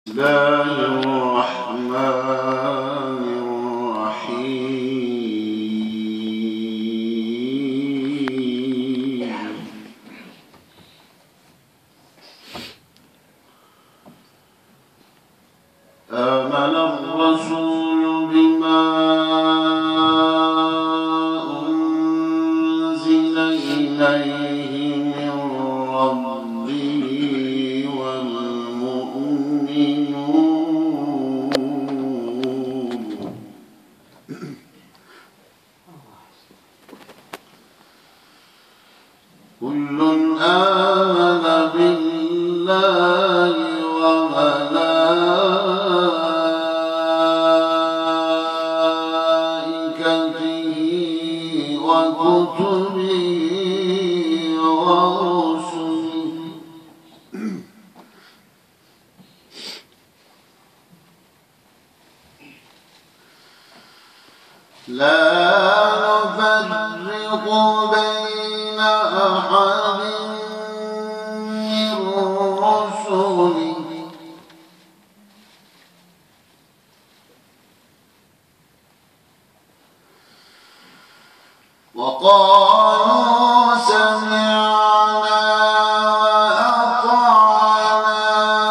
الله الرحمن الرحيم آمن الرسول بما أنزل إليه من ربه كل آمن بالله وملائكته وكتبه ورسله لا نفرق بين أحد من رسله وقالوا سمعنا وأطعنا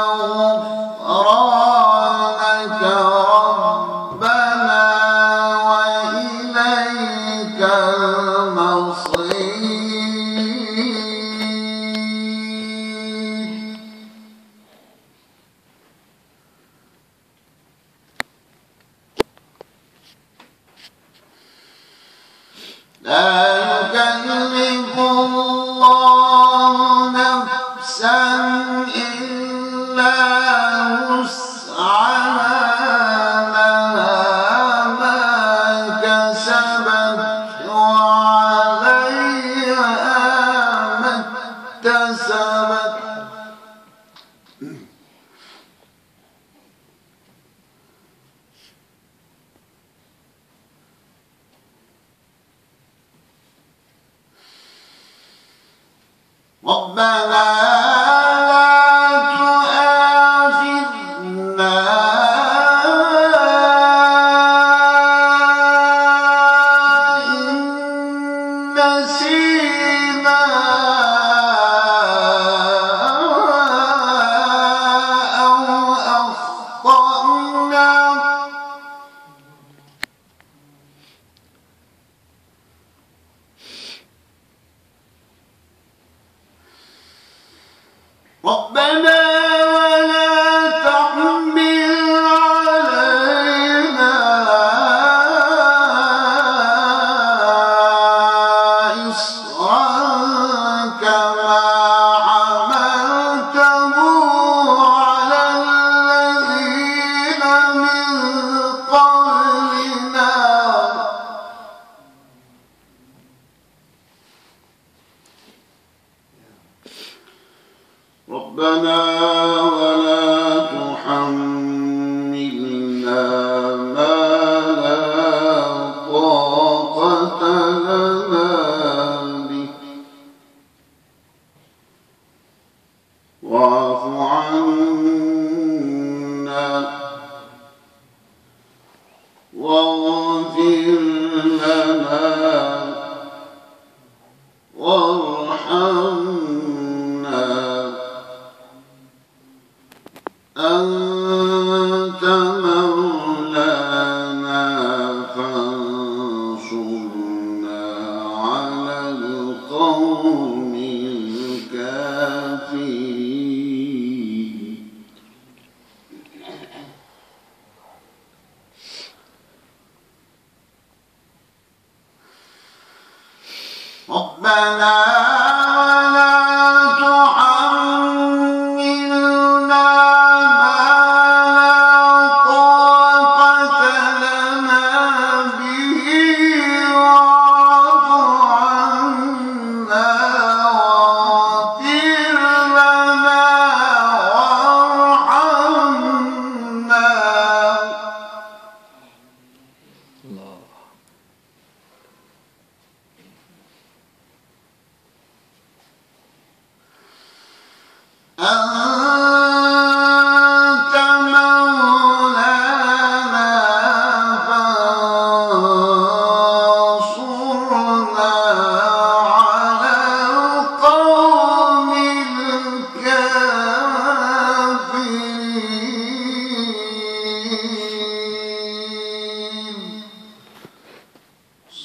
غفرانك ربنا وإليك المصير لا يكلف الله نفسا إلا وسعها لها ما كسبت وعليها ما اكتسبت ربنا لا تؤاخذنا إن نسينا أو أخطأنا ربنا ولا تحمل علينا إصرا كما حملته على الذين من قبلنا ربنا ولا تحملنا ما لا طاقة لنا به واعف عنا واغفر لنا وارحمنا أنت مولانا فانصرنا على القوم الكافرين ربنا ولا تحملنا ما لا طاقة لنا به واعف عنا واغفر لنا وارحمنا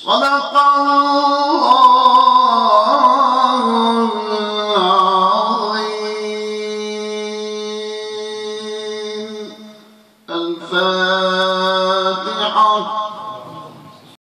صدق الله